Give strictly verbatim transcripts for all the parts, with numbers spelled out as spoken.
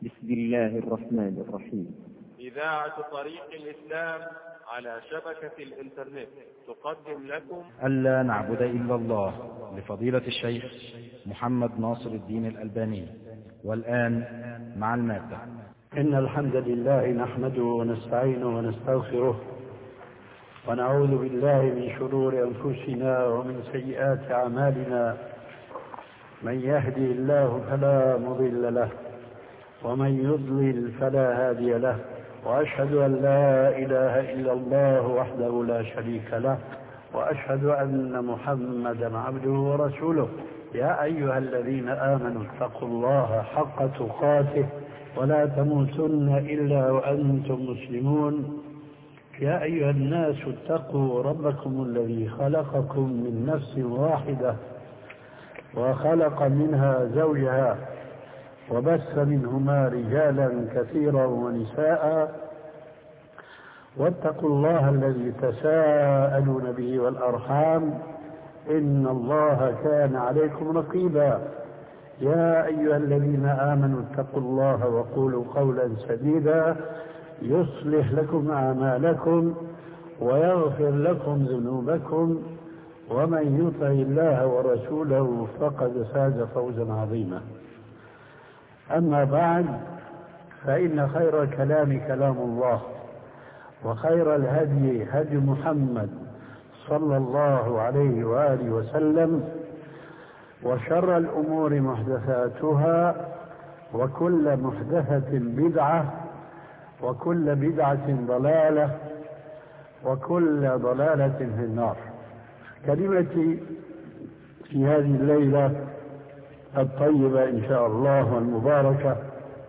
بسم الله الرحمن الرحيم. إذاعة طريق الإسلام على شبكة الإنترنت تقدم لكم ألا نعبد إلا الله لفضيلة الشيخ محمد ناصر الدين الألباني. والآن مع المادة. إن الحمد لله نحمده ونستعينه ونستغفره ونعوذ بالله من شرور أنفسنا ومن سيئات أعمالنا. من يهدي الله فلا مضل له ومن يضلل فلا هادي له، وأشهد أن لا إله إلا الله وحده لا شريك له، وأشهد أن محمدا عبده ورسوله. يا أيها الذين آمنوا اتقوا الله حق تقاته ولا تموتن إلا وأنتم مسلمون. يا أيها الناس اتقوا ربكم الذي خلقكم من نفس واحدة وخلق منها زوجها وبث منهما رجالا كثيرا ونساء، واتقوا الله الذي تساءلون به والأرحام إن الله كان عليكم رقيبا. يا أيها الذين آمنوا اتقوا الله وقولوا قولا سديدا يصلح لكم أعمالكم ويغفر لكم ذنوبكم، ومن يطع الله ورسوله فقد فاز فوزا عظيما. أما بعد، فإن خير الكلام كلام الله، وخير الهدي هدي محمد صلى الله عليه وآله وسلم، وشر الأمور محدثاتها، وكل محدثة بدعة، وكل بدعة ضلالة، وكل ضلالة في النار. كلمتي في هذه الليلة الطيبة إن شاء الله والمباركة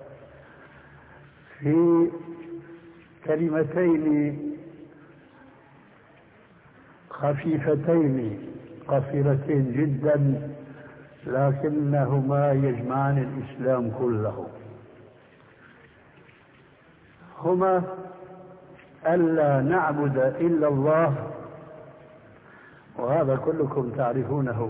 في كلمتين خفيفتين قصيرتين جدا، لكنهما يجمعان الإسلام كله. هما ألا نعبد إلا الله، وهذا كلكم تعرفونه،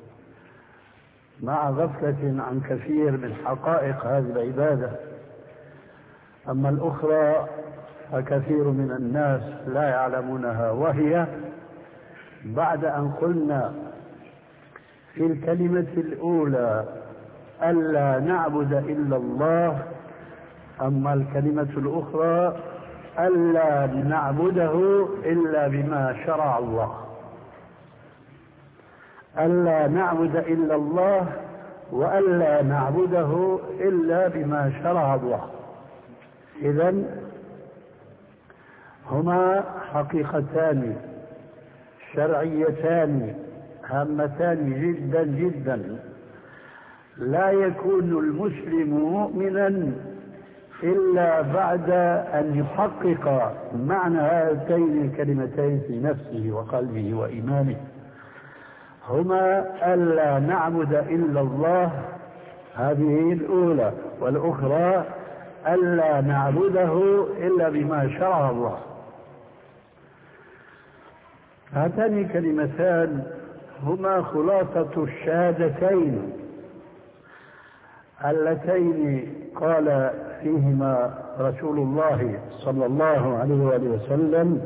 مع غفلة عن كثير من حقائق هذه العبادة. أما الأخرى فكثير من الناس لا يعلمونها، وهي بعد أن قلنا في الكلمة الأولى ألا نعبد إلا الله، أما الكلمة الأخرى ألا نعبده إلا بما شرع الله. ألا نعبد إلا الله وألا نعبده إلا بما شرع الله. إذن هما حقيقتان شرعيتان هامتان جدا جدا. لا يكون المسلم مؤمنا إلا بعد أن يحقق معنى هاتين الكلمتين في نفسه وقلبه وإيمانه. هما ألا نعبد إلا الله، هذه الأولى، والأخرى ألا نعبده إلا بما شرع الله. هاتان الكلمتان هما خلاصة الشهادتين اللتين قال فيهما رسول الله صلى الله عليه وآله وسلم: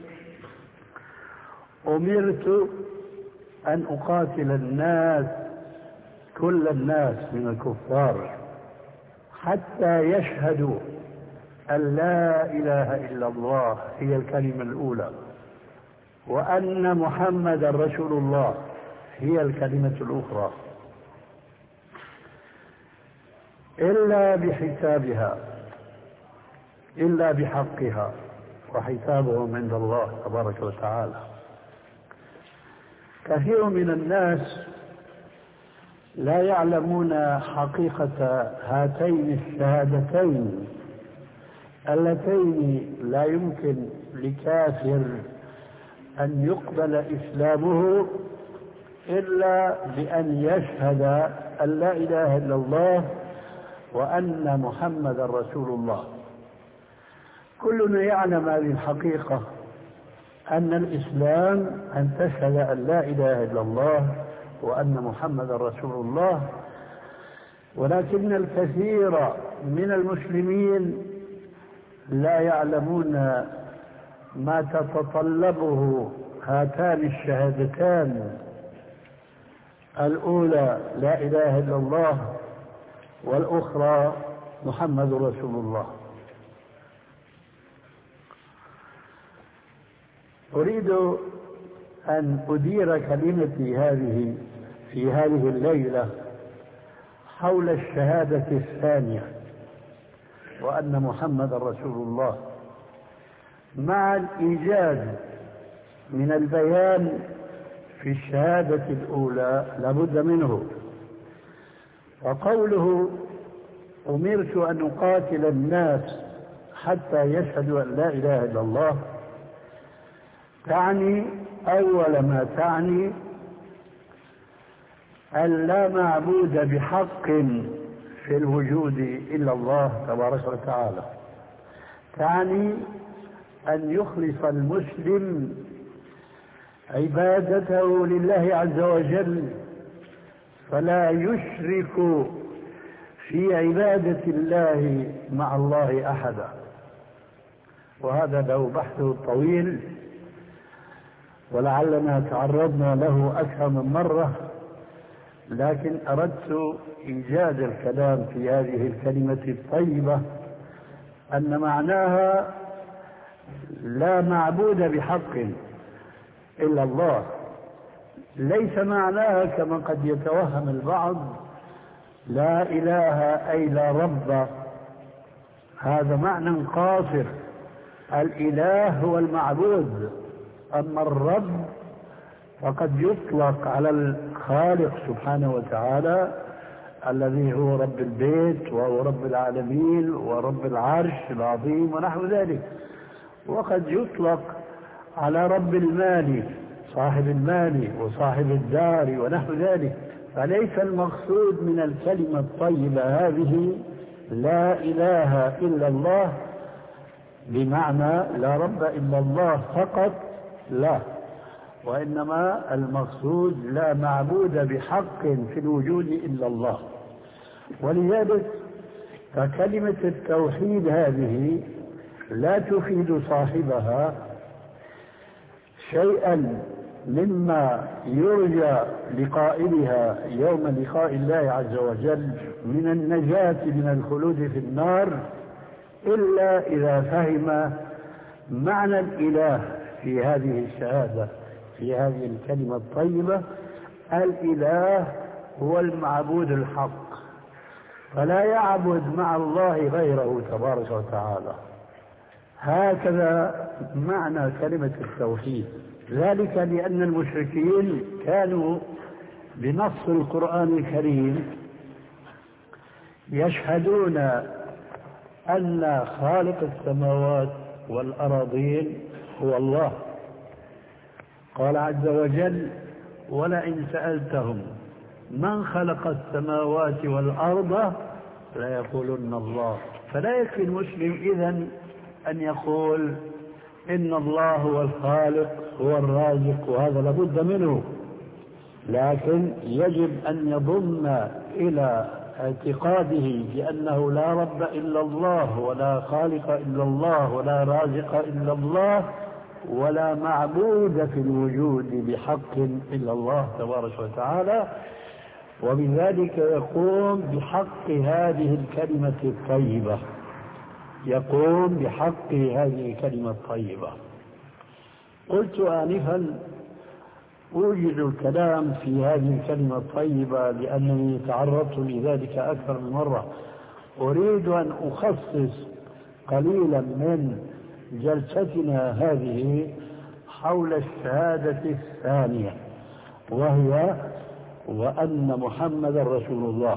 أمرت أن أقاتل الناس كل الناس من الكفار حتى يشهدوا أن لا إله إلا الله هي الكلمة الأولى، وأن محمد رسول الله هي الكلمة الأخرى، إلا بحسابها، إلا بحقها، وحسابهم عند الله تبارك وتعالى. كثير من الناس لا يعلمون حقيقة هاتين الشهادتين اللتين لا يمكن لكافر أن يقبل إسلامه إلا بأن يشهد أن لا إله إلا الله وأن محمد رسول الله. كلنا يعلم هذه الحقيقة، أن الإسلام أن تشهد أن لا إله إلا الله وأن محمد رسول الله، ولكن الكثير من المسلمين لا يعلمون ما تتطلبه هاتان الشهادتان، الأولى لا إله إلا الله، والأخرى محمد رسول الله. أريد أن أدير كلمتي هذه في هذه الليلة حول الشهادة الثانية، وأن محمد رسول الله، مع الإيجاز من البيان في الشهادة الأولى لابد منه. وقوله أمرت أن أقاتل الناس حتى يشهدوا أن لا إله إلا الله تعني أول ما تعني أن لا معبود بحق في الوجود إلا الله تبارك وتعالى، تعني أن يخلص المسلم عبادته لله عز وجل، فلا يشرك في عبادة الله مع الله أحدا. وهذا له بحث طويل ولعلنا تعرضنا له أكثر من مرة، لكن أردت إيجاد الكلام في هذه الكلمة الطيبة أن معناها لا معبود بحق إلا الله، ليس معناها كما قد يتوهم البعض لا إله أي لا رب، هذا معنى قاصر. الإله هو المعبود، أما الرب فقد يطلق على الخالق سبحانه وتعالى الذي هو رب البيت وهو رب العالمين ورب العرش العظيم ونحو ذلك، وقد يطلق على رب المال صاحب المال وصاحب الدار ونحو ذلك. فليس المقصود من الكلمة الطيبة هذه لا إله إلا الله بمعنى لا رب إلا الله فقط، لا، وإنما المقصود لا معبود بحق في الوجود إلا الله. ولذلك فكلمة التوحيد هذه لا تفيد صاحبها شيئا مما يرجى لقائلها يوم لقاء الله عز وجل من النجاة من الخلود في النار، إلا إذا فهم معنى الإله في هذه الشهادة، في هذه الكلمة الطيبة. الإله هو المعبود الحق، فلا يعبد مع الله غيره تبارك وتعالى. هكذا معنى كلمة التوحيد. ذلك لأن المشركين كانوا بنص القرآن الكريم يشهدون أن خالق السماوات والأراضين هو الله. قال عز وجل ولئن سألتهم من خلق السماوات والأرض ليقولن الله. فلا يكفي المسلم إذن أن يقول إن الله هو الخالق هو الرازق، وهذا لابد منه، لكن يجب أن يضم إلى اعتقاده بأنه لا رب إلا الله ولا خالق إلا الله ولا رازق إلا الله ولا معبود في الوجود بحق إلا الله تبارك وتعالى، وبذلك يقوم بحق هذه الكلمة الطيبة، يقوم بحق هذه الكلمة الطيبة. قلت آنفا أوجد الكلام في هذه الكلمة الطيبة لأنني تعرضت لذلك أكثر من مرة. أريد أن أخصص قليلا من جلستنا هذه حول الشهادة الثانية، وهي وأن محمد رسول الله.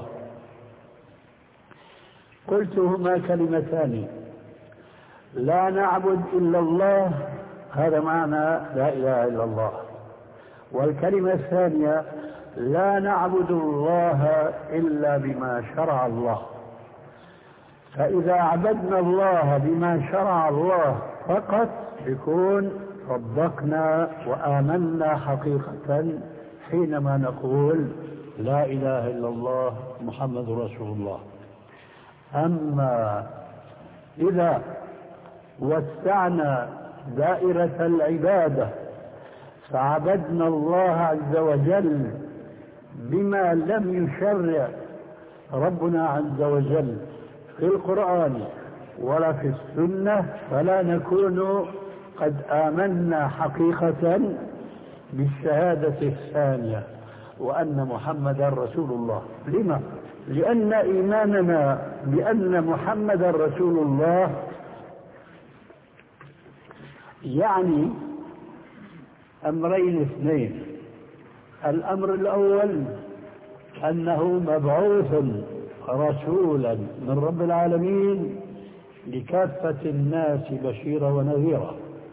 قلت هما كلمتان، لا نعبد إلا الله، هذا معنى لا إله إلا الله. والكلمة الثانية لا نعبد الله إلا بما شرع الله. فإذا عبدنا الله بما شرع الله فقط يكون صدقنا وآمنا حقيقة حينما نقول لا إله إلا الله محمد رسول الله. أما إذا وسعنا دائرة العبادة فعبدنا الله عز وجل بما لم يشرع ربنا عز وجل في القرآن ولا في السنة، فلا نكون قد آمنا حقيقة بالشهادة الثانية وأن محمدا رسول الله. لما؟ لأن إيماننا بأن محمدا رسول الله يعني أمرين اثنين. الأمر الأول أنه مبعوث رسولا من رب العالمين لكافة الناس بشيرا ونذيرا.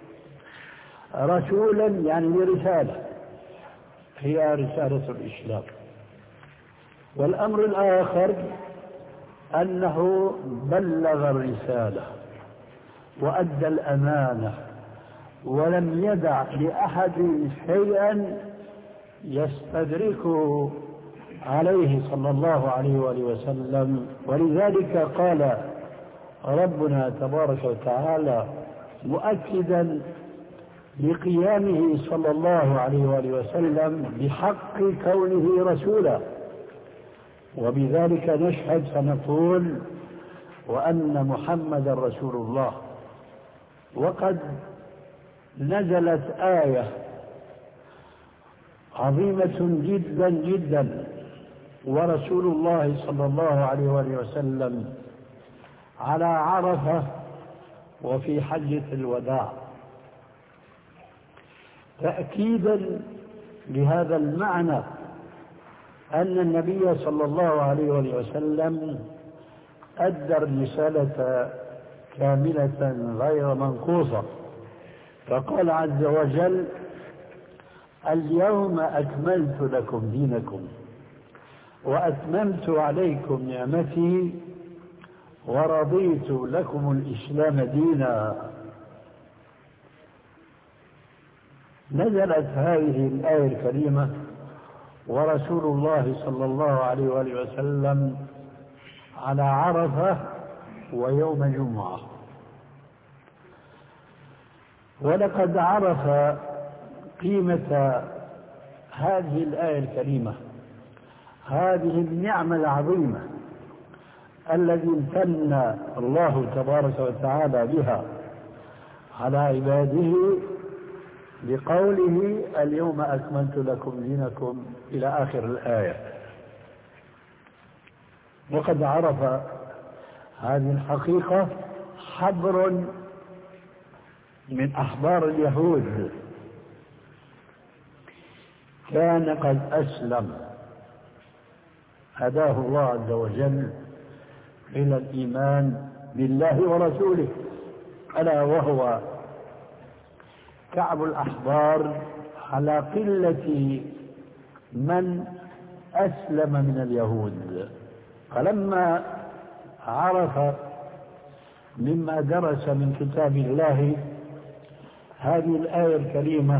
رسولا يعني برسالة هي رسالة الإسلام. والأمر الآخر أنه بلغ الرسالة وأدى الأمانة ولم يدع لأحد شيئا يستدركه عليه صلى الله عليه وآله وسلم. ولذلك قال ربنا تبارك وتعالى مؤكدا لقيامه صلى الله عليه وآله وسلم بحق كونه رسولا، وبذلك نشهد فنقول وأن محمدا رسول الله. وقد نزلت آية عظيمة جدا جدا ورسول الله صلى الله عليه وآله وسلم على عرفة وفي حجة الوداع، تأكيدا لهذا المعنى أن النبي صلى الله عليه وآله وسلم أدى الرسالة كاملة غير منقوصة. فقال عز وجل اليوم أكملت لكم دينكم وأتممت عليكم نعمتي ورضيت لكم الإسلام دينا. نزلت هذه الآية الكريمة ورسول الله صلى الله عليه وآله وسلم على عرفة ويوم جمعة. ولقد عرف قيمة هذه الآية الكريمة، هذه النعمة العظيمة التي امتن الله تبارك وتعالى بها على عباده بقوله اليوم أكملت لكم دينكم إلى آخر الآية. وقد عرف هذه الحقيقة حبر من أحبار اليهود كان قد أسلم، هداه الله عز وجل إلى الإيمان بالله ورسوله، ألا وهو كعب الأحبار، على قلة من أسلم من اليهود. فلما عرف مما درس من كتاب الله هذه الآية الكريمة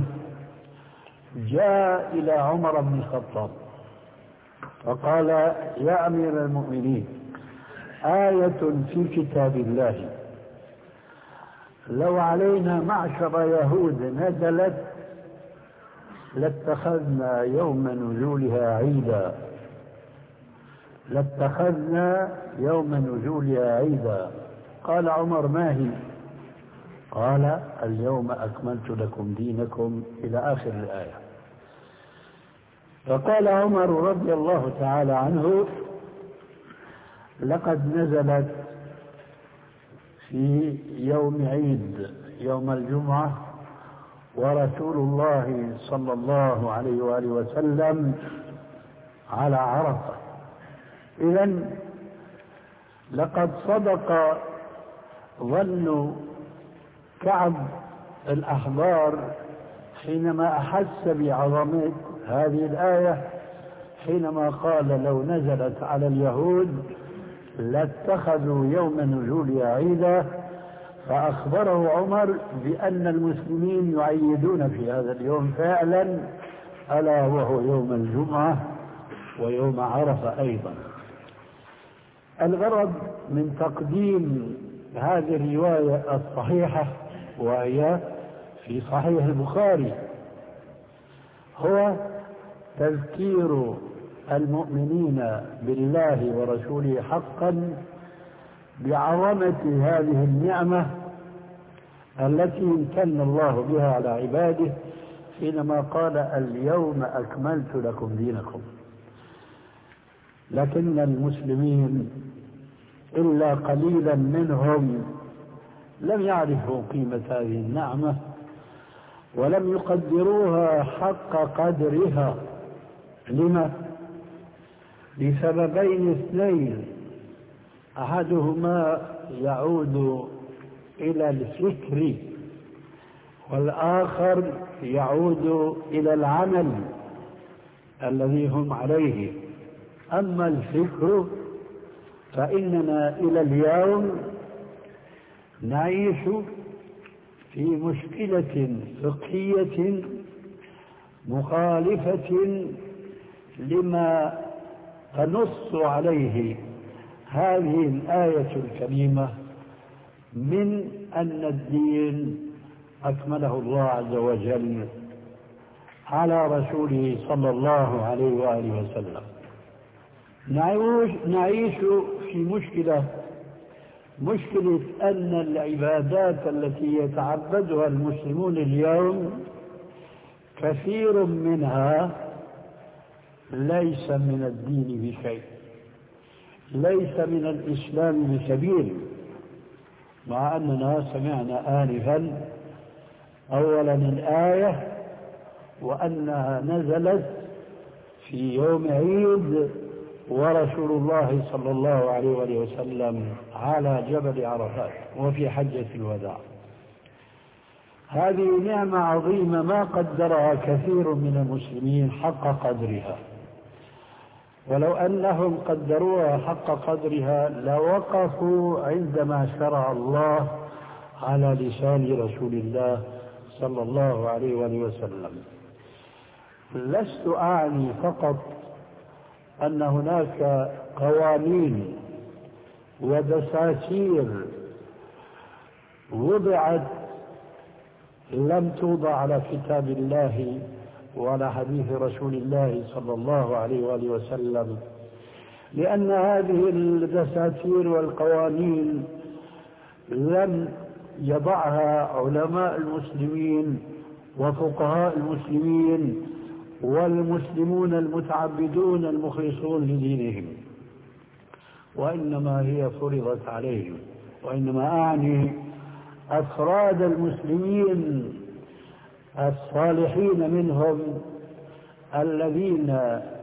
جاء إلى عمر بن الخطاب فقال يا أمير المؤمنين آية في كتاب الله لو علينا معشر يهود نزلت لاتخذنا يوم نزولها عيدا، لاتخذنا يوم نزولها عيدا. قال عمر ما هي؟ قال اليوم أكملت لكم دينكم إلى آخر الآية. فقال عمر رضي الله تعالى عنه لقد نزلت في يوم عيد يوم الجمعة ورسول الله صلى الله عليه وآله وسلم على عرفة. إذن لقد صدق ظن كعب الأحبار حينما أحس بعظمة هذه الآية حينما قال لو نزلت على اليهود لاتخذوا يوم نزولها عيدا. فأخبره عمر بأن المسلمين يعيدون في هذا اليوم فعلا، ألا وهو يوم الجمعة ويوم عرفة أيضا. الغرض من تقديم هذه الرواية الصحيحة وهي في صحيح البخاري هو تذكير المؤمنين بالله ورسوله حقا بعظمة هذه النعمة التي امتن الله بها على عباده حينما قال اليوم أكملت لكم دينكم. لكن المسلمين إلا قليلا منهم لم يعرفوا قيمة هذه النعمة ولم يقدروها حق قدرها. لما؟ لسببين اثنين، أحدهما يعود إلى الفكر والآخر يعود إلى العمل الذي هم عليه. أما الفكر فإننا إلى اليوم نعيش في مشكلة فقهية مخالفة لما تنص عليه هذه الآية الكريمة من أن الدين أكمله الله عز وجل على رسوله صلى الله عليه وآله وسلم. نعيش في مشكلة مشكلة أن العبادات التي يتعبدها المسلمون اليوم كثير منها ليس من الدين بشيء، ليس من الإسلام بسبيل، مع أننا سمعنا آنفا أولا الآية وأنها نزلت في يوم عيد ورسول الله صلى الله عليه وسلم على جبل عرفات وفي حجة الوداع. هذه نعمة عظيمة ما قدرها كثير من المسلمين حق قدرها، ولو أنهم قدروها حق قدرها لوقفوا عندما شرع الله على لسان رسول الله صلى الله عليه وسلم. لست أعني فقط أن هناك قوانين ودساتير وضعت لم توضع على كتاب الله وعلى حديث رسول الله صلى الله عليه وآله وسلم، لأن هذه الدساتير والقوانين لم يضعها علماء المسلمين وفقهاء المسلمين والمسلمون المتعبدون المخلصون لدينهم، وإنما هي فرضت عليهم. وإنما أعني أفراد المسلمين الصالحين منهم الذين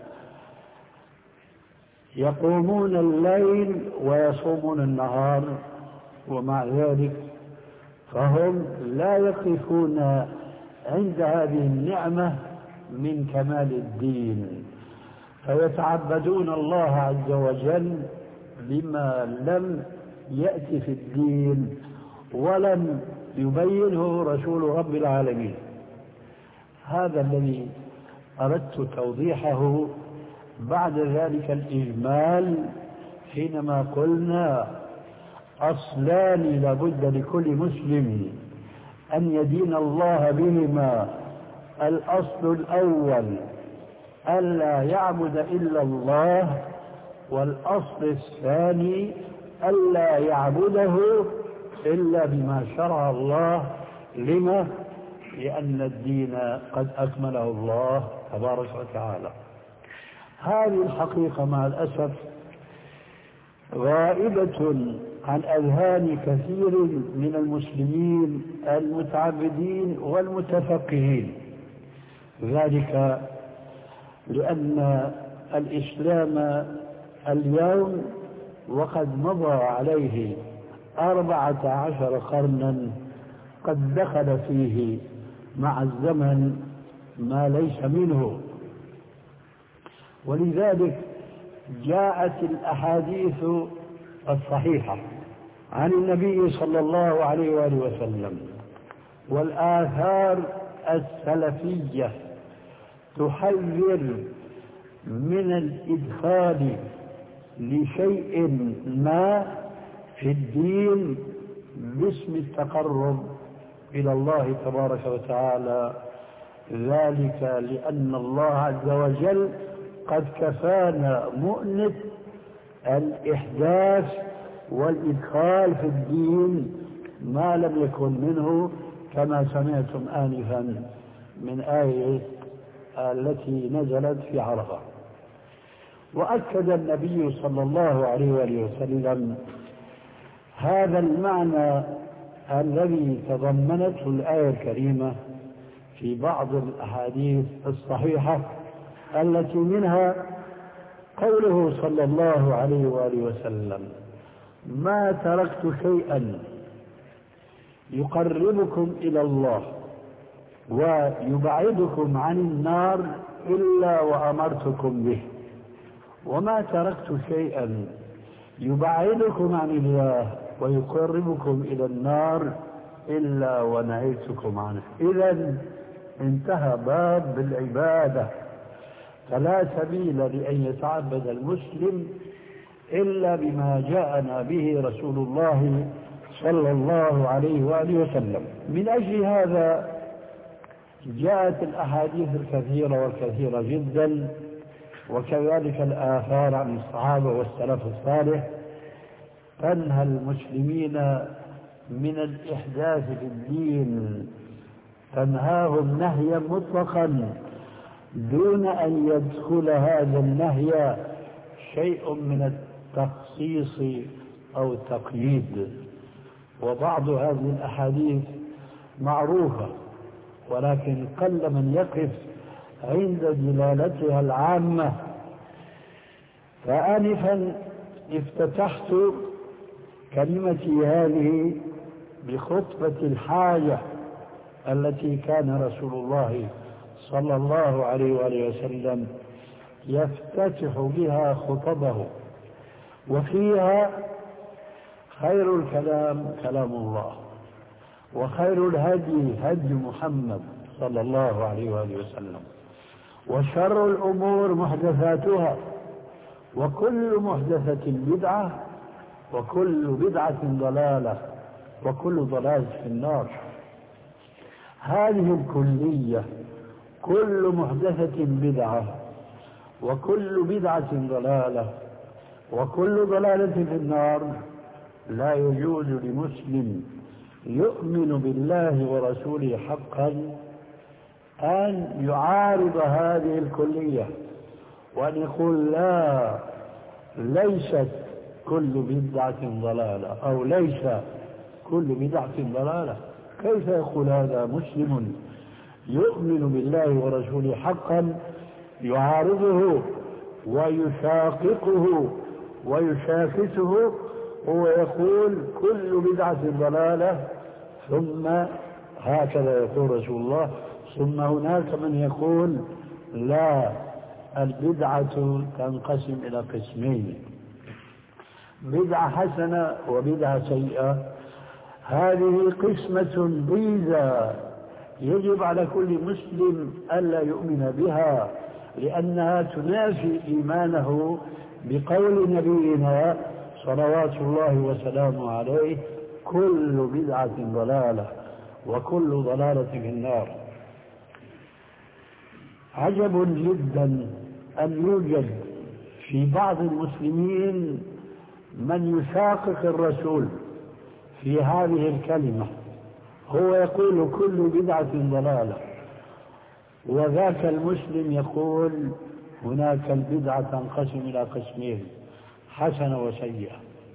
يقومون الليل ويصومون النهار، ومع ذلك فهم لا يقفون عند هذه النعمة من كمال الدين، فيتعبدون الله عز وجل بما لم يأتي في الدين ولم يبينه رسول رب العالمين. هذا الذي أردت توضيحه بعد ذلك الإجمال حينما قلنا أصلان لابد لكل مسلم أن يدين الله بهما. الأصل الأول ألا يعبد إلا الله، والأصل الثاني ألا يعبده إلا بما شرع الله. لما؟ لأن الدين قد أكمله الله تبارك وتعالى. هذه الحقيقة مع الأسف غائبة عن أذهان كثير من المسلمين المتعبدين والمتفقهين، ذلك لأن الإسلام اليوم وقد مضى عليه أربعة عشر قرنا قد دخل فيه مع الزمن ما ليس منه، ولذلك جاءت الأحاديث الصحيحة عن النبي صلى الله عليه وآله وسلم والآثار السلفية تحذر من الإدخال لشيء ما في الدين باسم التقرب إلى الله تبارك وتعالى، ذلك لأن الله عز وجل قد كفانا مؤنة الإحداث والإدخال في الدين ما لم يكن منه، كما سمعتم آنفا من آية التي نزلت في عرفة. وأكد النبي صلى الله عليه وآله وسلم هذا المعنى الذي تضمنته الآية الكريمة في بعض الأحاديث الصحيحة، التي منها قوله صلى الله عليه وآله وسلم: ما تركت شيئا يقربكم إلى الله ويبعدكم عن النار إلا وأمرتكم به، وما تركت شيئا يبعدكم عن الله ويقربكم إلى النار إلا ونهيتكم عنه. إذن انتهى باب بالعبادة، فلا سبيل لأن يتعبد المسلم إلا بما جاءنا به رسول الله صلى الله عليه وآله وسلم. من أجل هذا جاءت الأحاديث الكثيرة والكثيرة جدا، وكذلك الآثار عن الصحابة والسلف الصالح تنهى المسلمين من الإحداث في الدين، تنهاهم نهيا مطلقا دون أن يدخل هذا النهي شيء من التخصيص أو التقييد. وبعض هذه الأحاديث معروفة، ولكن قل من يقف عند دلالتها العامة. فآنفا افتتحت كلمتي هذه بخطبة الحاجة التي كان رسول الله صلى الله عليه وآله وسلم يفتتح بها خطبه، وفيها خير الكلام كلام الله، وخير الهدي هدي محمد صلى الله عليه وآله وسلم، وشر الأمور محدثاتها، وكل محدثة بدعة، وكل بدعة ضلالة، وكل ضلالة في النار. هذه الكلية كل محدثة بدعة، وكل بدعة ضلالة، وكل ضلالة في النار لا يجوز لمسلم يؤمن بالله ورسوله حقا أن يعارض هذه الكلية وأن يقول لا، ليست كل بدعة ضلالة، أو ليس كل بدعة ضلالة. كيف يقول هذا مسلم يؤمن بالله ورسوله حقا يعارضه ويشاققه ويشاكسه، هو يقول كل بدعة ضلالة، ثم هكذا يقول رسول الله، ثم هناك من يقول لا، البدعة تنقسم إلى قسمين: بدعة حسنة وبدعة سيئة. هذه قسمة ضيزة يجب على كل مسلم ألا يؤمن بها، لأنها تنافي إيمانه بقول نبينا صلوات الله وسلامه عليه: كل بدعة ضلالة وكل ضلالة في النار. عجب جدا أن يوجد في بعض المسلمين من يشاقق الرسول في هذه الكلمة، هو يقول كل بدعة ضلالة، وذاك المسلم يقول هناك البدعة تنقسم إلى قسمين: حسنة وسيئة.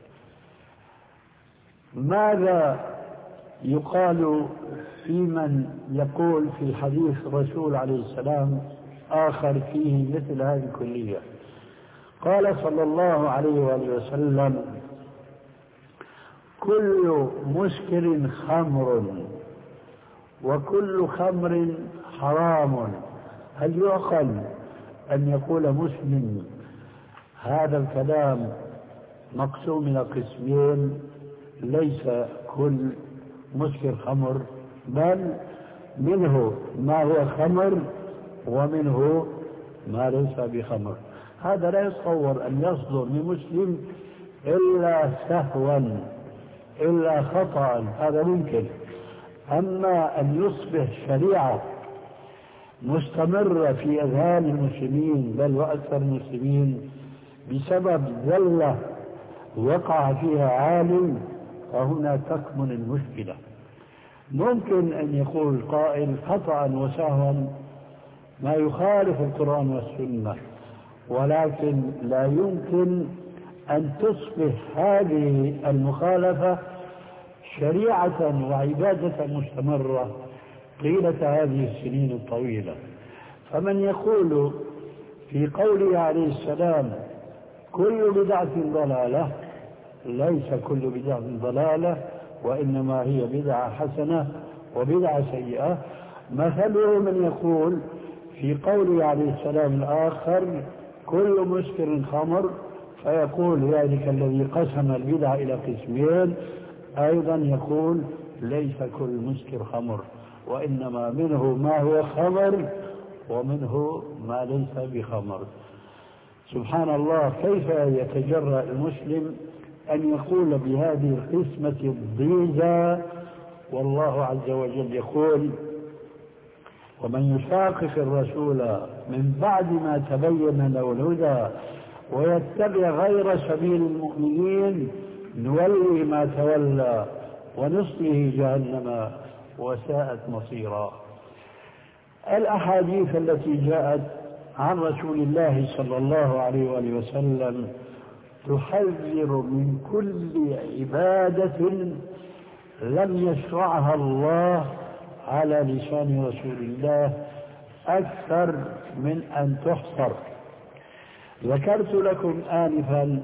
ماذا يقال في من يقول في حديث الرسول عليه السلام آخر فيه مثل هذه الكلية؟ قال صلى الله عليه وآله وسلم: كل مسكر خمر وكل خمر حرام. هل يعقل أن يقول مسلم هذا الكلام مقسوم إلى قسمين؟ ليس كل مسكر خمر، بل منه ما هو خمر ومنه ما ليس بخمر. هذا لا يتصور أن يصدر من مسلم إلا سهوا إلا خطأ، هذا ممكن. أما أن يصبح شريعة مستمرة في أذهان المسلمين بل وأكثر المسلمين بسبب زلة وقع فيها عالم، فهنا تكمن المشكلة. ممكن أن يقول قائل خطأ وسهوا ما يخالف القرآن والسنة، ولكن لا يمكن أن تصبح هذه المخالفة شريعة وعبادة مستمرة طيلة هذه السنين الطويلة. فمن يقول في قوله عليه السلام كل بدعة ضلالة، ليس كل بدعة ضلالة، وإنما هي بدعة حسنة وبدعة سيئة. مثله من يقول في قوله عليه السلام الآخر كل مسكر خمر، فيقول ذلك الذي قسم البدعة إلى قسمين أيضا يقول ليس كل مسكر خمر، وإنما منه ما هو خمر ومنه ما ليس بخمر. سبحان الله، كيف يتجرأ المسلم أن يقول بهذه القسمة الضيزة؟ والله عز وجل يقول ومن يشاقق الرسول من بعد ما تبين له الهدى ويتبع غير سبيل المؤمنين نولي ما تولى ونصله جهنم وساءت مصيرا. الأحاديث التي جاءت عن رسول الله صلى الله عليه وآله وسلم تحذر من كل عبادة لم يشرعها الله على لسان رسول الله أكثر من أن تحصر. ذكرت لكم آنفا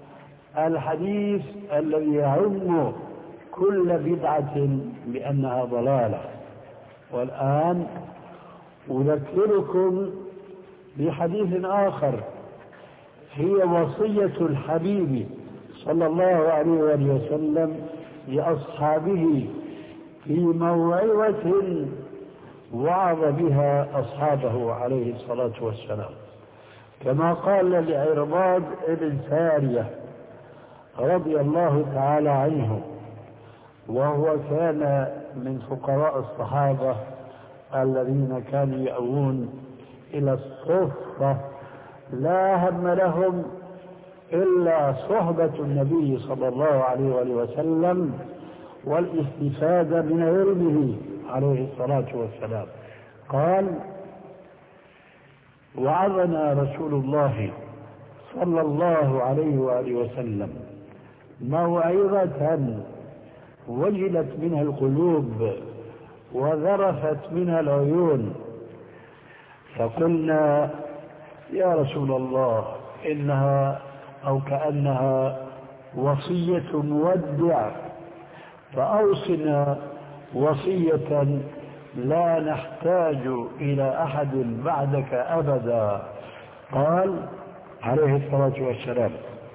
الحديث الذي يعم كل بدعة بأنها ضلالة، والآن أذكركم بحديث آخر هي وصية الحبيب صلى الله عليه وآله وسلم لأصحابه في موعظة وعظ بها أصحابه عليه الصلاة والسلام، كما قال لعرباض بن سارية رضي الله تعالى عنه، وهو كان من فقراء الصحابة الذين كانوا يأوون إلى الصفة، لا هم لهم إلا صحبة النبي صلى الله عليه وآله وسلم والاستفادة من علمه عليه الصلاة والسلام. قال وعظنا رسول الله صلى الله عليه وآله وسلم موعظة وجلت منها القلوب وذرفت منها العيون، فقلنا يا رسول الله إنها أو كأنها وصية مودع، فأوصنا وصية لا نحتاج إلى أحد بعدك أبدا. قال عليه الصلاة والسلام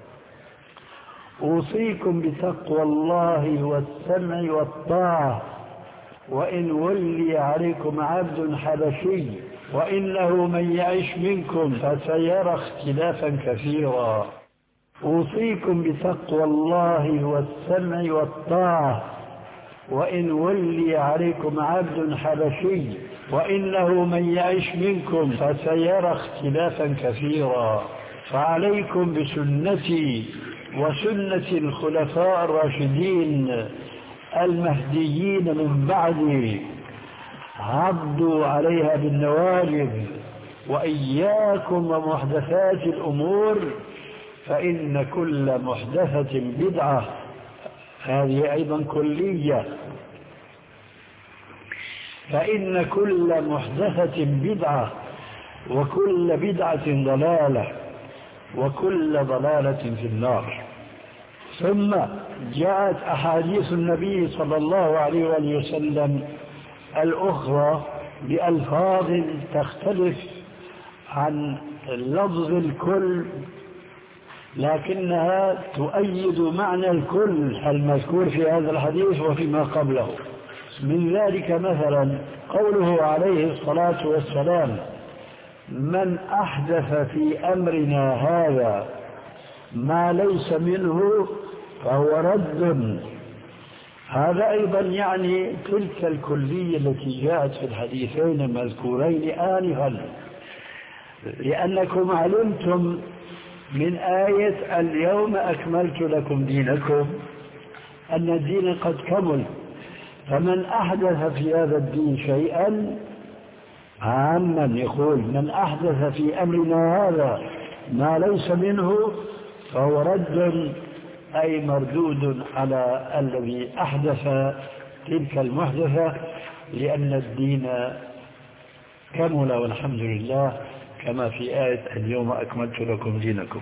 أوصيكم بتقوى الله والسمع والطاعة، وإن ولي عليكم عبد حبشي وإنه من يعش منكم فسيرى اختلافا كثيرا. أوصيكم بتقوى الله والسمع والطاعة، وإن ولي عليكم عبد حبشي وإنه من يعش منكم فسيرى اختلافا كثيرا، فعليكم بسنتي وسنة الخلفاء الراشدين المهديين من بعدي، عضوا عليها بالنواجذ، وإياكم ومحدثات الأمور فإن كل محدثة بدعة، هذه أيضا كلية، فإن كل محدثة بدعة وكل بدعة ضلالة وكل ضلالة في النار. ثم جاءت أحاديث النبي صلى الله عليه وآله وسلم الأخرى بألفاظ تختلف عن لفظ الكل، لكنها تؤيد معنى الكل المذكور في هذا الحديث وفيما قبله. من ذلك مثلا قوله عليه الصلاة والسلام من أحدث في أمرنا هذا ما ليس منه فهو رد. هذا أيضا يعني تلك الكلية التي جاءت في الحديثين المذكورين آنفا، لأنكم علمتم من آية اليوم أكملت لكم دينكم أن الدين قد كمل، فمن أحدث في هذا الدين شيئا عاما يقول من أحدث في أمرنا هذا ما ليس منه فهو رد، أي مردود على الذي أحدث تلك المحدثة، لأن الدين كمل والحمد لله، كما في آية اليوم أكملت لكم دينكم.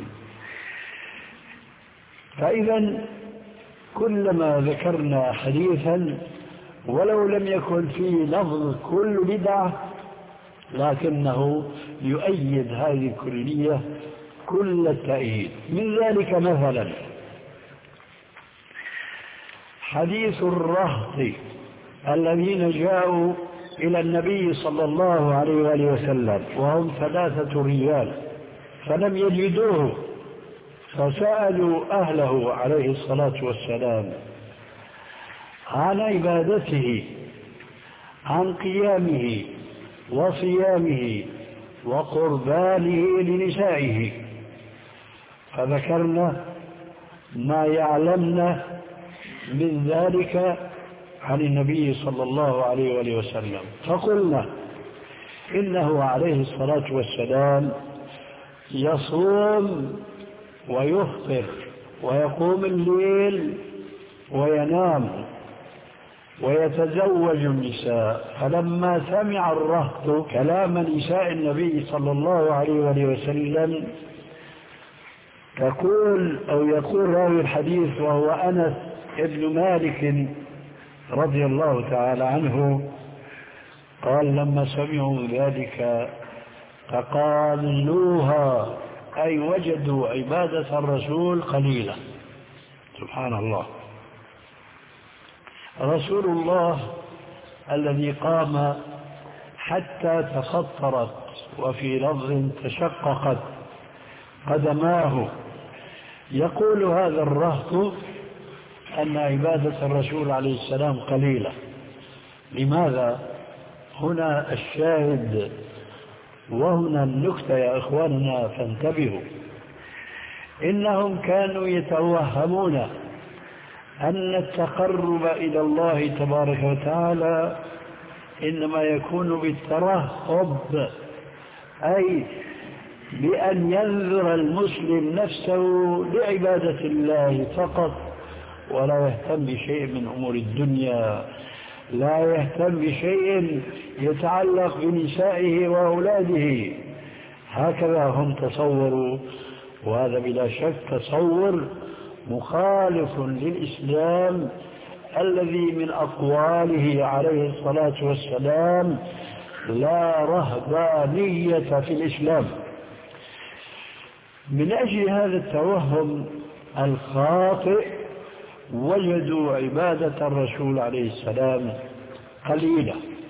فإذا كلما ذكرنا حديثا ولو لم يكن فيه لفظ كل بدعة لكنه يؤيد هذه الكلية كل التأييد. من ذلك مثلا حديث الرهط الذين جاءوا إلى النبي صلى الله عليه وآله وسلم وهم ثلاثة رجال فلم يجدوه، فسألوا أهله عليه الصلاة والسلام عن عبادته، عن قيامه وصيامه وقربانه لنسائه، فذكرنا ما يعلمنا من ذلك عن النبي صلى الله عليه وآله وسلم، فقلنا إنه عليه الصلاة والسلام يصوم ويفطر ويقوم الليل وينام ويتزوج النساء. فلما سمع الرهط كلام نساء النبي صلى الله عليه وآله وسلم تقول أو يقول راوي الحديث وهو أنس ابن مالك رضي الله تعالى عنه قال لما سمعوا ذلك فقالوها، أي وجدوا عبادة الرسول قليلة. سبحان الله، رسول الله الذي قام حتى تخطرت وفي لفظ تشققت قدماه، يقول هذا الرهط أن عبادة الرسول عليه السلام قليلة. لماذا؟ هنا الشاهد وهنا النكتة يا إخواننا، فانتبهوا. إنهم كانوا يتوهمون أن التقرب إلى الله تبارك وتعالى إنما يكون بالترهب، أي بأن ينذر المسلم نفسه لعبادة الله فقط ولا يهتم بشيء من أمور الدنيا، لا يهتم بشيء يتعلق بنسائه وأولاده. هكذا هم تصوروا، وهذا بلا شك تصور مخالف للإسلام الذي من أقواله عليه الصلاة والسلام لا رهبانية في الإسلام. من أجل هذا التوهم الخاطئ وجدوا عبادة الرسول عليه السلام قليلة،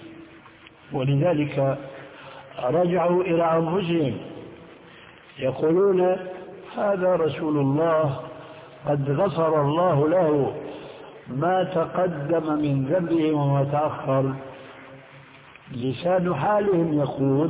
ولذلك رجعوا إلى أنفسهم يقولون هذا رسول الله قد غفر الله له ما تقدم من ذنبه وما تأخر. لسان حالهم يقول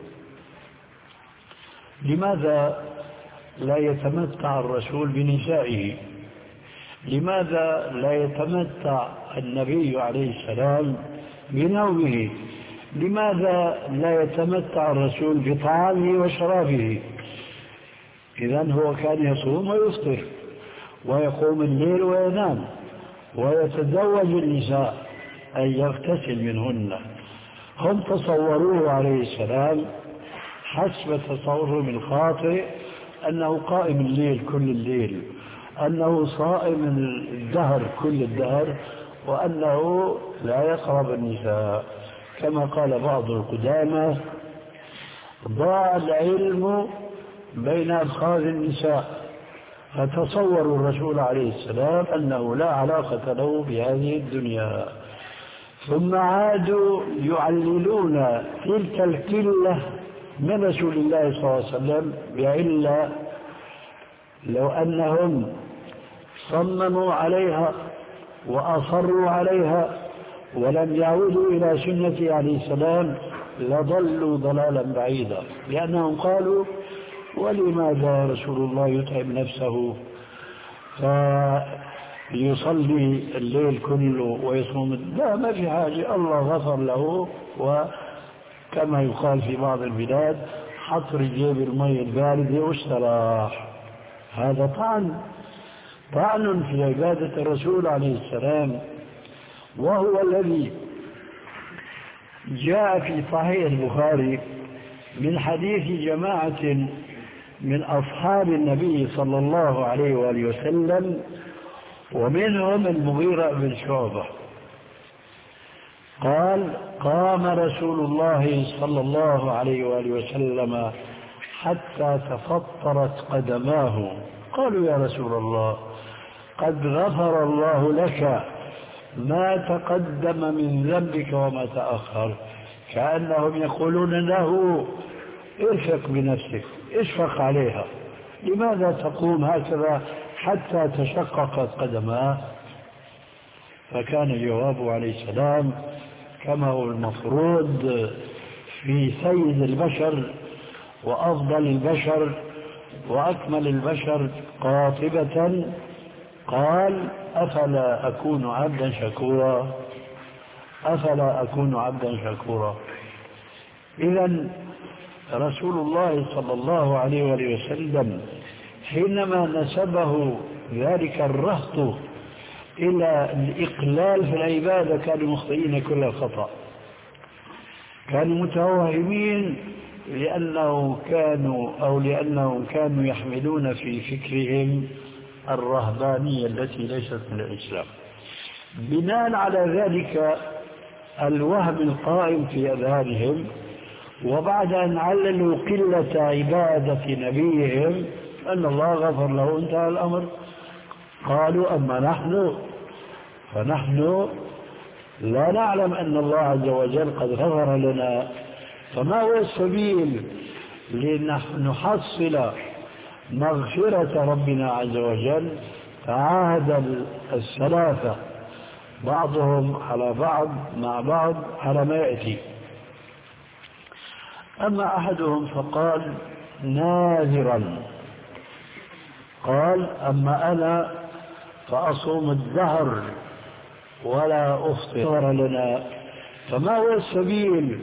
لماذا لا يتمتع الرسول بنسائه؟ لماذا لا يتمتع النبي عليه السلام بنومه؟ لماذا لا يتمتع الرسول بطعامه وشرابه؟ إذن هو كان يصوم ويفطر ويقوم الليل وينام ويتزوج النساء أي يغتسل منهن. هم تصوروه عليه السلام حسب تصورهم الخاطئ أنه قائم الليل كل الليل، أنه صائم الدهر كل الدهر، وأنه لا يقرب النساء. كما قال بعض القدامى ضاع العلم بين أبخاذ النساء، فتصوروا الرسول عليه السلام أنه لا علاقة له بهذه الدنيا، ثم عادوا يعللون تلك القلة من رسول الله صلى الله عليه وسلم، وإلا لو أنهم صمموا عليها وأصروا عليها ولم يعودوا إلى سنة عليه السلام لضلوا ضلالا بعيدا، لأنهم قالوا ولماذا رسول الله يتعب نفسه فيصلي الليل كله ويصوم؟ لا، ما في حاجة، الله غفر له، وكما يقال في بعض البلاد حط رجليه بالمي الباردة واستراح. هذا طعن طعن في عبادة الرسول عليه السلام، وهو الذي جاء في صحيح البخاري من حديث جماعة من أصحاب النبي صلى الله عليه وآله وسلم، ومنهم المغيرة بن شعبة قال: قام رسول الله صلى الله عليه وآله وسلم حتى تفطرت قدماه. قالوا: يا رسول الله، قد غفر الله لك ما تقدم من ذنبك وما تأخر. كأنهم يقولون له: ارفق بنفسك، اشفق عليها، لماذا تقوم هكذا حتى تشققت قدماه؟ فكان جوابه عليه السلام كما هو المفروض في سيد البشر وأفضل البشر وأكمل البشر قاطبة، قال: أفلا أكون عبدا شكورا، أفلا أكون عبدا شكورا. إذن رسول الله صلى الله عليه وآله وسلم حينما نسبه ذلك الرهط إلى الإقلال في العبادة كانوا مخطئين كل الخطأ، كانوا متوهمين لأنه كانوا أو لأنهم كانوا يحملون في فكرهم الرهبانية التي ليست من الإسلام. بناء على ذلك الوهم القائم في أذهانهم، وبعد أن عللوا قلة عبادة نبيهم أن الله غفر له انتهى الأمر، قالوا: أما نحن فنحن لا نعلم أن الله عز وجل قد غفر لنا، فما هو السبيل لنحصل مغفرة ربنا عز وجل؟ فعاهد الثلاثة بعضهم على بعض مع بعض على ما يأتي. أما أحدهم فقال ناذرا، قال: أما أنا فأصوم الدهر ولا أفطر لنا. فما هو السبيل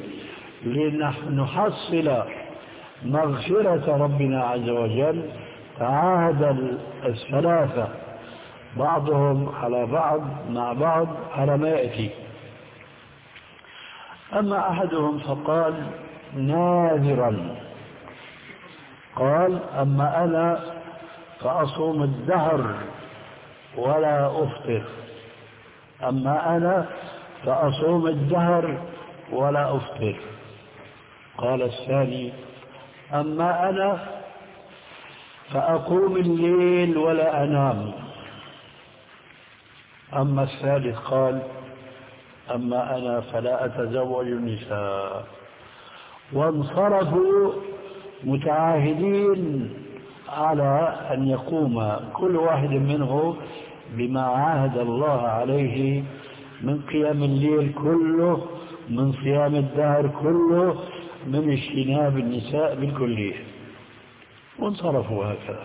لنحصل مغفرة ربنا عز وجل؟ تعاهد الثلاثة بعضهم على بعض مع بعض على ما يأتي. أما أحدهم فقال ناذرا، قال: أما أنا فأصوم الدهر ولا أفطر. أما أنا فأصوم الدهر ولا أفطر. قال الثاني: أما أنا فأقوم الليل ولا أنام. أما الثالث قال: أما أنا فلا أتزوج النساء. وانصرفوا متعاهدين على أن يقوم كل واحد منه بما عاهد الله عليه من قيام الليل كله، من صيام الدهر كله، من اجتناب النساء بالكلية، وانصرفوا هكذا.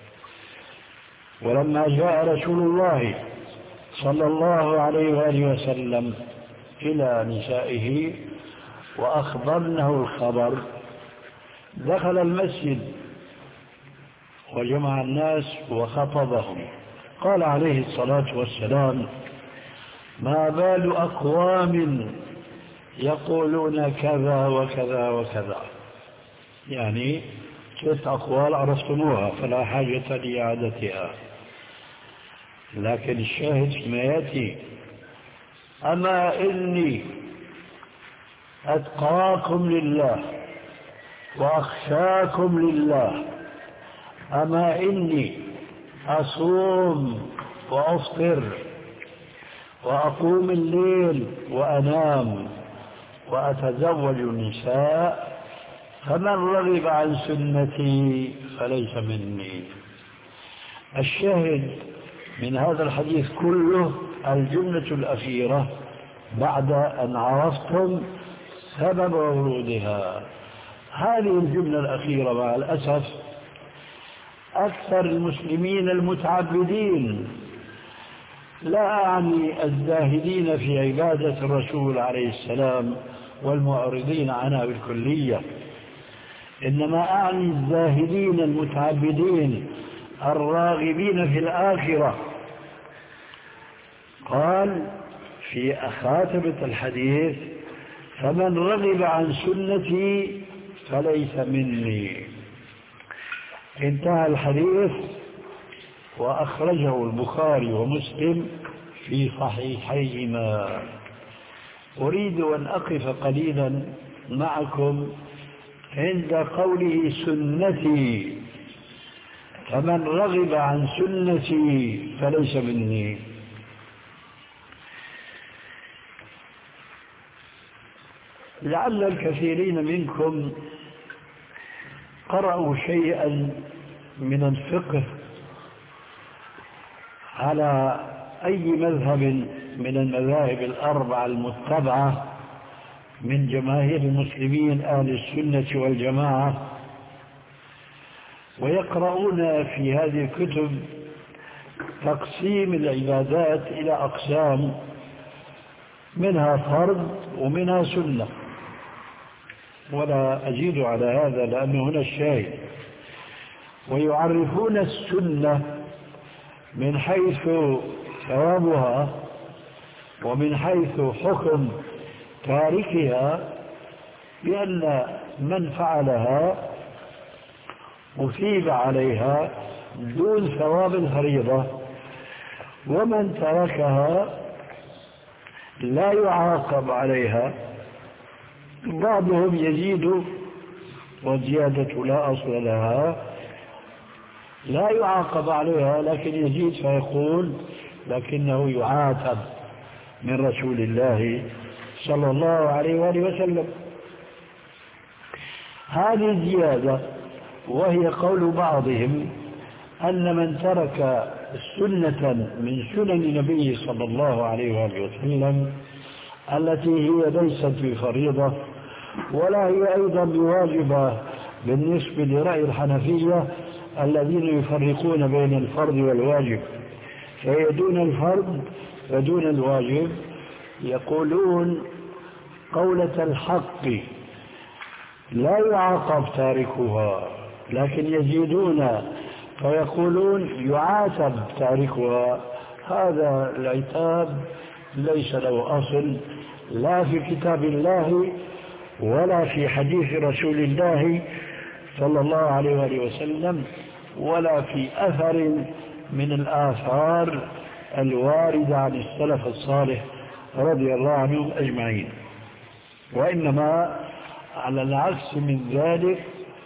ولما جاء رسول الله صلى الله عليه وآله وسلم إلى نسائه وأخبرنه الخبر، دخل المسجد وجمع الناس وخطبهم. قال عليه الصلاة والسلام: ما بال أقوام يقولون كذا وكذا وكذا، يعني ست أقوال عرفتموها فلا حاجة لإعادتها، لكن الشاهد فيما يأتي: أما إني أتقاكم لله وأخشاكم لله، أما إني أصوم وأفطر وأقوم الليل وأنام وأتزوج النساء، فمن رغب عن سنتي فليس مني. الشاهد من هذا الحديث كله الجملة الأخيرة بعد أن عرفتم سبب ورودها. هذه الجملة الأخيرة مع الأسف أكثر المسلمين المتعبدين، لا أعني الزاهدين في عبادة الرسول عليه السلام والمعرضين عنها بالكلية، إنما أعني الزاهدين المتعبدين الراغبين في الآخرة. قال في خاتمة الحديث فمن رغب عن سنتي فليس مني. انتهى الحديث وأخرجه البخاري ومسلم في صحيحيهما. أريد أن أقف قليلا معكم عند قوله سنتي، فمن رغب عن سنتي فليس مني. لعل الكثيرين منكم قرأوا شيئا من الفقه على أي مذهب من المذاهب الأربعة المتبعة من جماهير المسلمين أهل السنة والجماعة، ويقرؤون في هذه الكتب تقسيم العبادات إلى أقسام، منها فرض ومنها سنة. ولا أزيد على هذا لأنه هنا الشاهد. ويعرفون السنة من حيث ثوابها ومن حيث حكم تاركها بأن من فعلها أثيب عليها دون ثواب الفريضة، ومن تركها لا يعاقب عليها. بعضهم يزيد والزيادة لا أصل لها، لا يعاقب عليها لكن يزيد فيقول لكنه يعاتب من رسول الله صلى الله عليه وآله وسلم. هذه الزيادة وهي قول بعضهم أن من ترك سنة من سنن النبي صلى الله عليه وآله وسلم التي هي ليست بفريضة ولا هي أيضا بواجبة بالنسبة لرأي الحنفية الذين يفرقون بين الفرض والواجب، فهي دون الفرض ودون الواجب. يقولون قولة الحق لا يعاقب تاركها، لكن يزيدون فيقولون يعاتب تاركها. هذا العتاب ليس له أصل لا في كتاب الله ولا في حديث رسول الله صلى الله عليه وآله وسلم ولا في أثر من الآثار الواردة عن السلف الصالح رضي الله عنهم أجمعين. وإنما على العكس من ذلك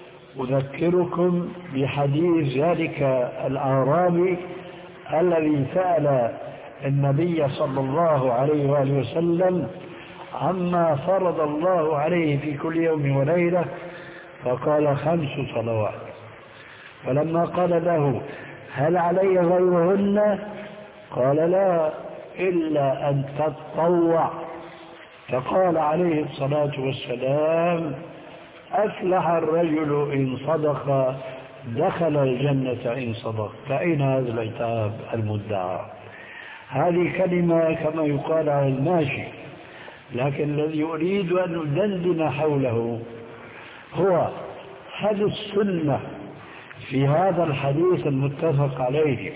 أذكركم بحديث ذلك الأعرابي الذي سأل النبي صلى الله عليه وآله وسلم عما فرض الله عليه في كل يوم وليلة، فقال خمس صلوات. فلما قال له هل علي غيرهن؟ قال لا إلا أن تتطوع. فقال عليه الصلاة والسلام أفلح الرجل إن صدق دخل الجنة إن صدق. فأين هذا العتاب المدعى؟ هذه كلمة كما يقال على الماشي، لكن الذي أريد أن أدندن حوله هو هل السنة في هذا الحديث المتفق عليه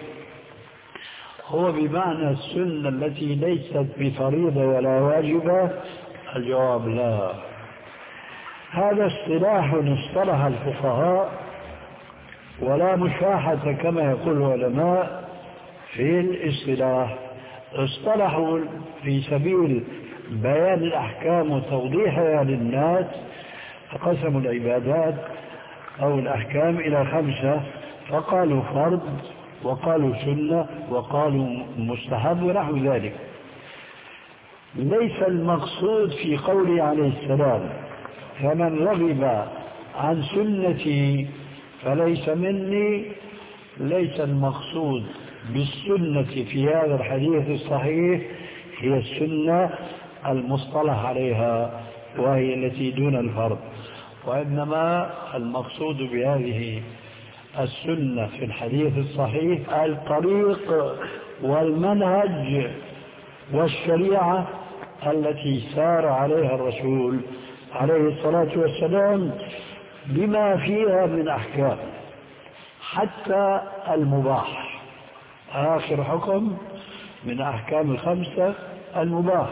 هو بمعنى السنة التي ليست بفريضة ولا واجبة؟ الجواب لا. هذا اصطلاح اصطلح الفقهاء ولا مشاحة كما يقول العلماء في الاصطلاح. اصطلحوا في سبيل بيان الأحكام وتوضيحها للناس، فقسموا العبادات أو الأحكام إلى خمسة، فقالوا فرض وقالوا سنة وقالوا مستحب ونحو ذلك. ليس المقصود في قوله عليه السلام فمن رغب عن سنتي فليس مني، ليس المقصود بالسنة في هذا الحديث الصحيح هي السنة المصطلح عليها وهي التي دون الفرض، وإنما المقصود بهذه السنة في الحديث الصحيح الطريق والمنهج والشريعة التي سار عليها الرسول عليه الصلاة والسلام بما فيها من أحكام، حتى المباح آخر حكم من أحكام الخمسة المباح.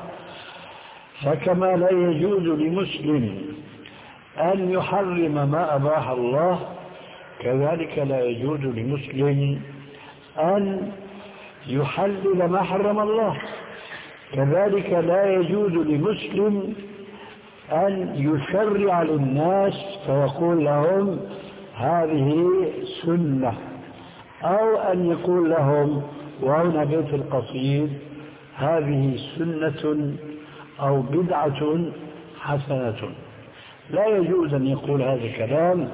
فكما لا يجوز لمسلم أن يحرم ما أباح الله، كذلك لا يجوز لمسلم أن يحلل ما حرم الله، كذلك لا يجوز لمسلم أن يشرع للناس فيقول لهم هذه سنة، أو أن يقول لهم وهنا بيت القصيد هذه سنة أو بدعة حسنة. لا يجوز أن يقول هذا الكلام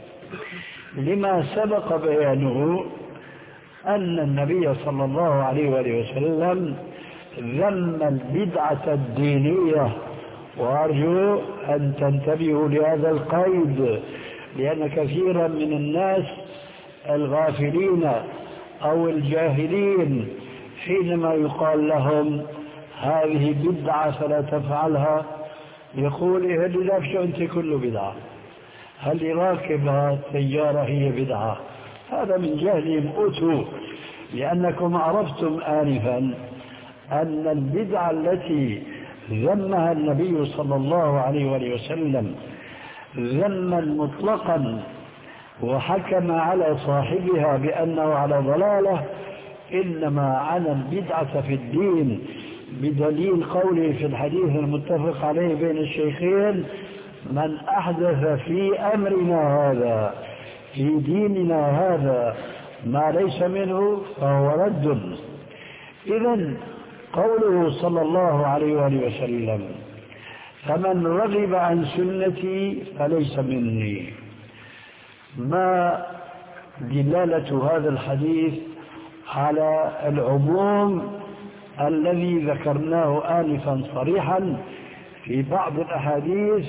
لما سبق بيانه أن النبي صلى الله عليه وآله وسلم ذم البدعة الدينية، وأرجو أن تنتبهوا لهذا القيد، لأن كثيرا من الناس الغافلين أو الجاهلين حينما يقال لهم هذه بدعة فلا تفعلها يقول إيه اللي لابسه أنت كله بدعة، هل راكب سيارة هي بدعة؟ هذا من جهلهم أتوا، لأنكم عرفتم آنفا أن البدعة التي ذمها النبي صلى الله عليه وآله وسلم ذما مطلقا وحكم على صاحبها بأنه على ضلالة، إنما عن البدعة في الدين بدليل قوله في الحديث المتفق عليه بين الشيخين من أحدث في أمرنا هذا في ديننا هذا ما ليس منه فهو رد. إذن قوله صلى الله عليه وآله وسلم فمن رغب عن سنتي فليس مني، ما دلالة هذا الحديث على العموم الذي ذكرناه آنفا صريحا في بعض الأحاديث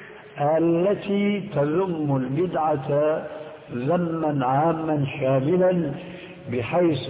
التي تذم البدعة ذما عاما شاملا، بحيث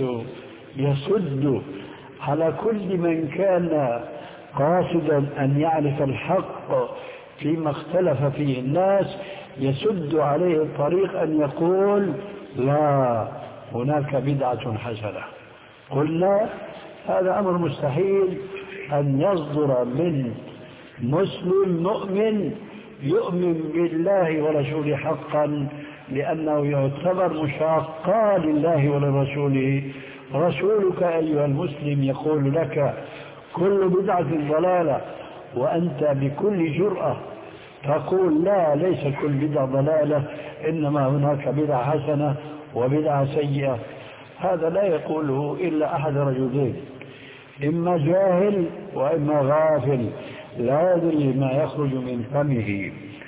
يسد على كل من كان قاصدا أن يعرف الحق فيما اختلف فيه الناس، يسد عليه الطريق أن يقول لا هناك بدعة حسنة. قلنا هذا أمر مستحيل أن يصدر من مسلم مؤمن يؤمن بالله ورسوله حقا، لأنه يعتبر مشاقا لله ولرسوله. رسولك أيها المسلم يقول لك كل بدعة ضلالة، وأنت بكل جرأة تقول لا ليس كل بدعة ضلالة، إنما هناك بدعة حسنة وبدعة سيئة. هذا لا يقوله إلا أحد رجلين، إما جاهل وإما غافل لا يدري ما يخرج من فمه.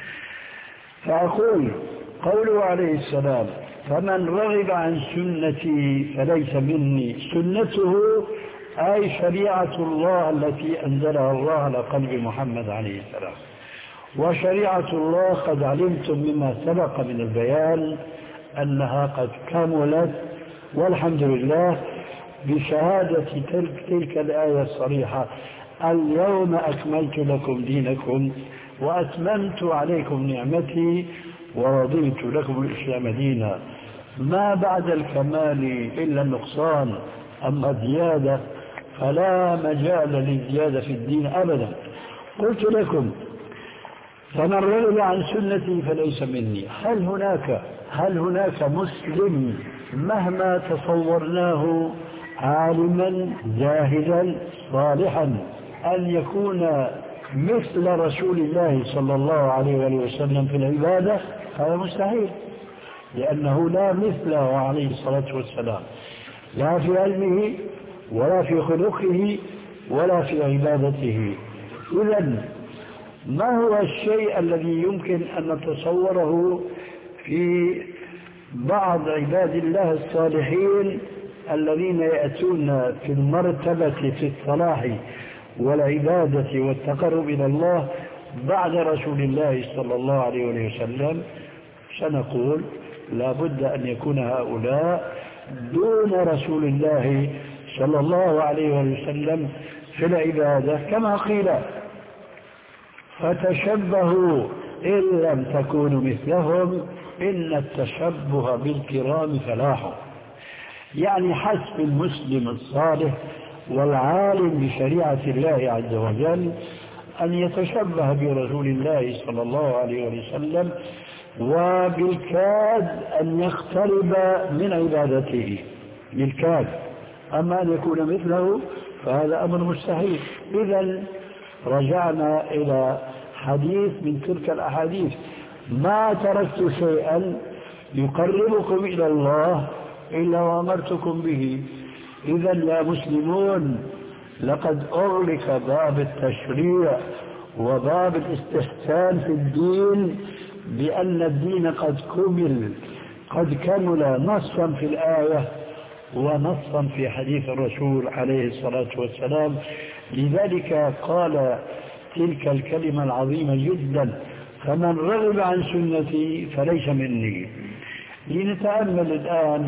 فأقول قوله عليه السلام فمن رغب عن سنتي فليس مني، سنته أي شريعة الله التي أنزلها الله على قلب محمد عليه السلام. وشريعة الله قد علمتم مما سبق من البيان أنها قد كملت والحمد لله بشهادة تلك, تلك الآية الصريحة اليوم أكملت لكم دينكم وأتممت عليكم نعمتي ورضيت لكم الإسلام دينا. ما بعد الكمال إلا النقصان، أما زيادة فلا مجال للزيادة في الدين أبدا. قلت لكم فمن رغب عن سنتي فليس مني. هل هناك هل هناك مسلم مهما تصورناه عالما جاهلا صالحا أن يكون مثل رسول الله صلى الله عليه وآله وسلم في العبادة؟ هذا مستحيل، لأنه لا مثله عليه الصلاة والسلام، لا في علمه ولا في خلقه ولا في عبادته. إذن ما هو الشيء الذي يمكن أن نتصوره في بعض عباد الله الصالحين الذين يأتون في المرتبة في الصلاح والعبادة والتقرب إلى الله بعد رسول الله صلى الله عليه وسلم؟ سنقول لا بد أن يكون هؤلاء دون رسول الله صلى الله عليه وسلم في العبادة، كما قيل فتشبهوا إن لم تكونوا مثلهم إن التشبه بالكرام فلاح. يعني حسب المسلم الصالح والعالم بشريعة الله عز وجل أن يتشبه برسول الله صلى الله عليه وسلم، وبالكاد أن يقترب من عبادته بالكاد. أما أن يكون مثله فهذا أمر مستحيل. إذا رجعنا إلى حديث من تلك الأحاديث: ما تركت شيئا يقربكم إلى الله إلا وأمرتكم به. إذا يا مسلمون لقد أغلق باب التشريع وباب الاستحسان في الدين بأن الدين قد كمل قد كمل نصا في الآية ونصا في حديث الرسول عليه الصلاة والسلام. لذلك قال تلك الكلمة العظيمة جدا: فمن رغب عن سنتي فليس مني. لنتأمل الآن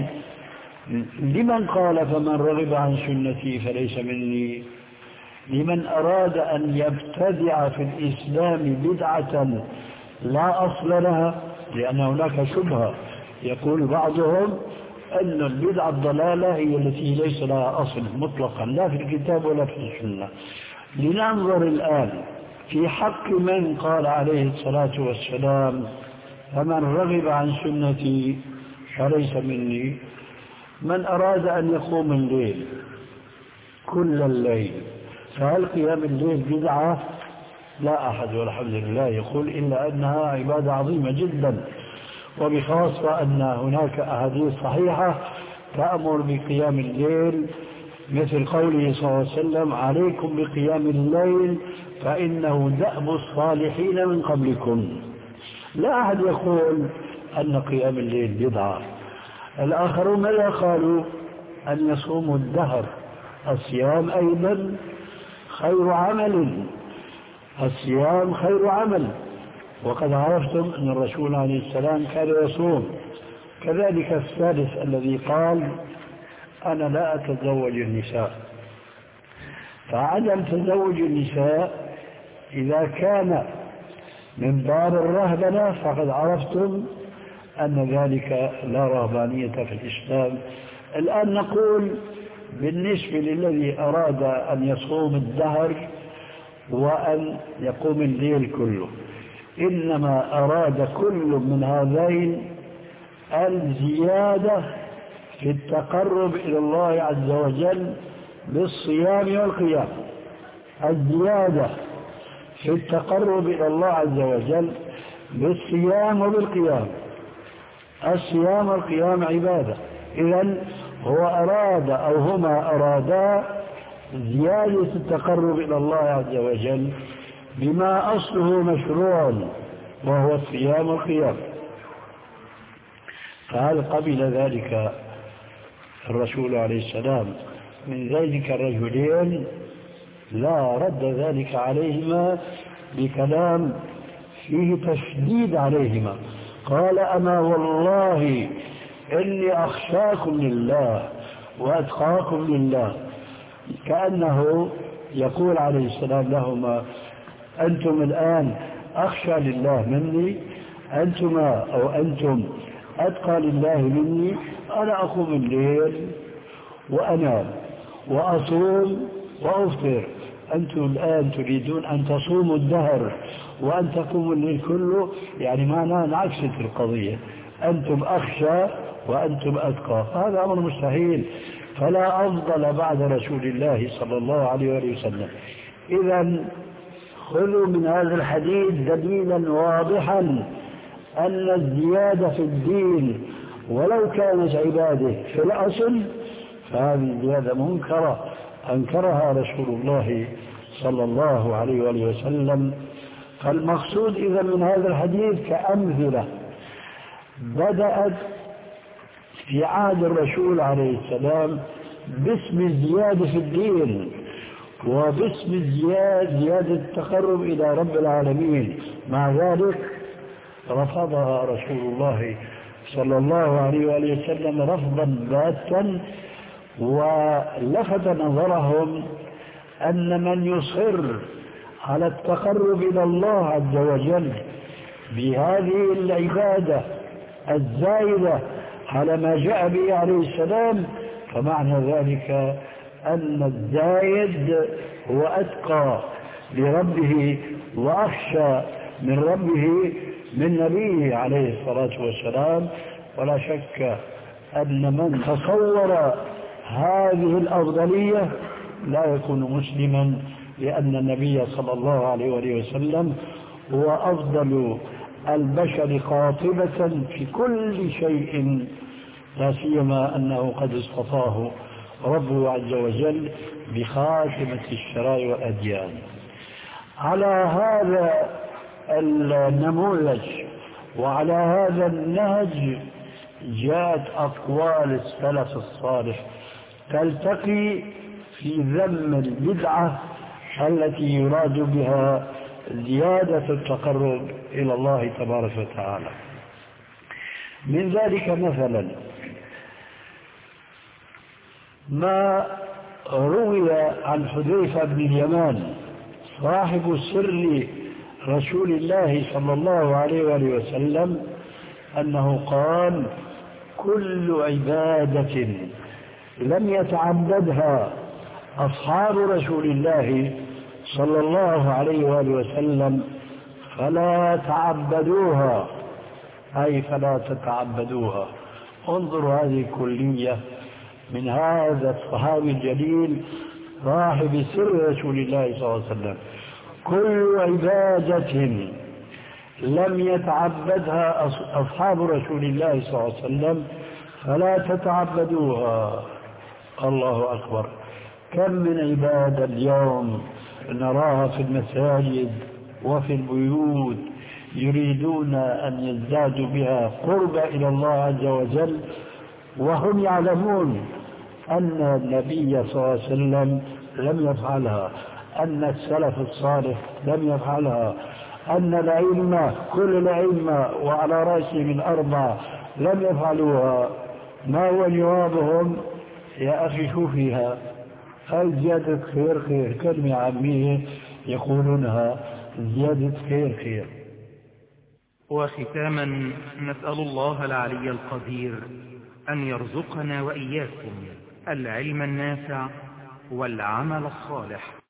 لمن قال فمن رغب عن سنتي فليس مني. لمن أراد أن يبتدع في الإسلام بدعة لا أصل لها، لأن هناك شبهة يقول بعضهم أن البدعة الضلالة هي التي ليس لها أصل مطلقا لا في الكتاب ولا في السنة. لننظر الآن في حق من قال عليه الصلاة والسلام فمن رغب عن سنتي فليس مني. من أراد أن يقوم الليل كل الليل، فهل قيام الليل بدعة؟ لا أحد والحمد لله يقول إلا أنها عبادة عظيمة جدا، وبخاصة أن هناك أحاديث صحيحة تأمر بقيام الليل، مثل قوله صلى الله عليه وسلم: عليكم بقيام الليل فإنه دأب الصالحين من قبلكم. لا أحد يقول أن قيام الليل بدعة. الآخرون ماذا قالوا؟ أن يصوموا الدهر. الصيام أيضا خير عمل، الصيام خير عمل، وقد عرفتم أن الرسول عليه السلام كان يصوم. كذلك الثالث الذي قال: أنا لا أتزوج النساء. فعدم تزوج النساء إذا كان من باب الرهبنة فقد عرفتم أن ذلك لا رهبانية في الإسلام. الآن نقول بالنسبة للذي أراد أن يصوم الدهر وأن يقوم الليل كله، إنما أراد كل من هذين الزيادة في التقرب إلى الله عز وجل بالصيام والقيام. الزيادة في التقرب إلى الله عز وجل بالصيام وبالقيام. الصيام والقيام عبادة. إذن هو أراد أو هما أرادا زيادة التقرب إلى الله عز وجل بما أصله مشروع وهو الصيام والقيام. فهل قبل ذلك الرسول عليه السلام من ذلك الرجلين؟ لا، رد ذلك عليهما بكلام فيه تشديد عليهما. قال: أما والله إني أخشاكم لله وأتقاكم لله. كأنه يقول عليه السلام لهما: أنتم الآن أخشى لله مني، أنتما أو أنتم أتقى لله مني. أنا أقوم الليل وأنام وأصوم وأفطر، أنتم الآن تريدون أن تصوموا الدهر وأن تقوموا الليل كله، يعني معناه عكس القضية. أنتم أخشى وأنتم أتقى، هذا أمر مستحيل. فلا أفضل بعد رسول الله صلى الله عليه وسلم. إذن خذوا من هذا الحديث دليلا واضحا أن الزيادة في الدين ولو كانت عبادة في الأصل فهذه زيادة منكرة أنكرها رسول الله صلى الله عليه وسلم. فالمقصود إذا من هذا الحديث كأمثلة بدأت في عهد الرسول عليه السلام باسم الزيادة في الدين وباسم الزيادة زيادة التقرب إلى رب العالمين. مع ذلك رفضها رسول الله صلى الله عليه وآله وسلم رفضا باتا، ولفت نظرهم أن من يصر على التقرب إلى الله عز وجل بهذه العبادة الزائدة على ما جاء به عليه السلام فمعنى ذلك أن الزايد هو أتقى لربه وأخشى من ربه من نبيه عليه الصلاة والسلام. ولا شك أن من تصور هذه الأفضلية لا يكون مسلما، لأن النبي صلى الله عليه وسلم هو أفضل البشر قاطبة في كل شيء، لا سيما أنه قد اصطفاه ربه عز وجل بخاتمة الشرائع والأديان. على هذا النموذج وعلى هذا النهج جاءت أقوال السلف الصالح تلتقي في ذم البدعة التي يراد بها زيادة التقرب إلى الله تبارك وتعالى. من ذلك مثلا ما روي عن حذيفة بن اليمان صاحب سر رسول الله صلى الله عليه وآله وسلم أنه قال: كل عبادة لم يتعبدها أصحاب رسول الله صلى الله عليه وآله وسلم فلا تعبدوها، أي فلا تتعبدوها. انظروا هذه الكلية من هذا الصحابي الجليل صاحب سر رسول الله صلى الله عليه وسلم: كل عبادة لم يتعبدها أصحاب رسول الله صلى الله عليه وسلم فلا تتعبدوها. الله أكبر! كم من عبادة اليوم نراها في المساجد وفي البيوت يريدون أن يزدادوا بها قرب إلى الله عز وجل، وهم يعلمون أن النبي صلى الله عليه وسلم لم يفعلها، أن السلف الصالح لم يفعلها، أن الأئمة كل الأئمة وعلى رأسهم الأربعة لم يفعلوها. ما هو جوابهم؟ يا أخي شو فيها؟ هاي زيادة خير خير، كلمة عامية يقولونها زيادة خير خير. وختاما نسأل الله العلي القدير أن يرزقنا وإياكم العلم النافع والعمل الصالح.